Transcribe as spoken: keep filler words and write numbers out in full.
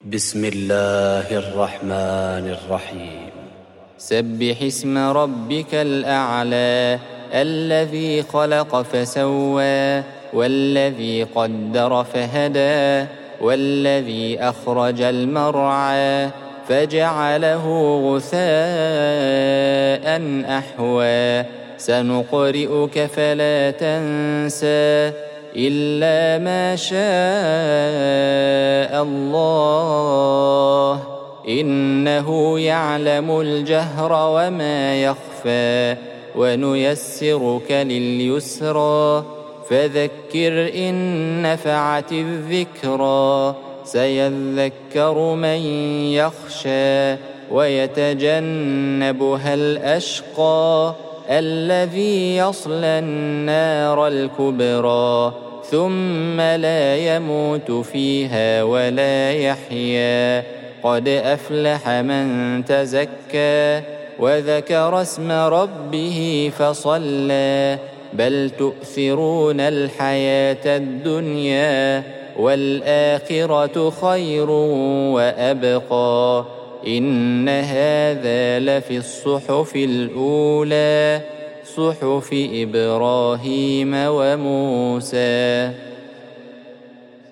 بسم الله الرحمن الرحيم. سبح اسم ربك الأعلى الذي خلق فسوى والذي قدر فهدى والذي أخرج المرعى فجعله غثاء أحوى سنقرئك فلا تنسى إلا ما شاء الله إنه يعلم الجهر وما يخفى ونيسرك لليسرى فذكر إن نفعت الذكرى سيذكر من يخشى ويتجنبها الأشقى الذي يصلى النار الكبرى ثم لا يموت فيها ولا يحيا قد أفلح من تزكى وذكر اسم ربه فصلى بل تؤثرون الحياة الدنيا والآخرة خير وأبقى إن هذا لفي الصحف الأولى صحف إبراهيم وموسى.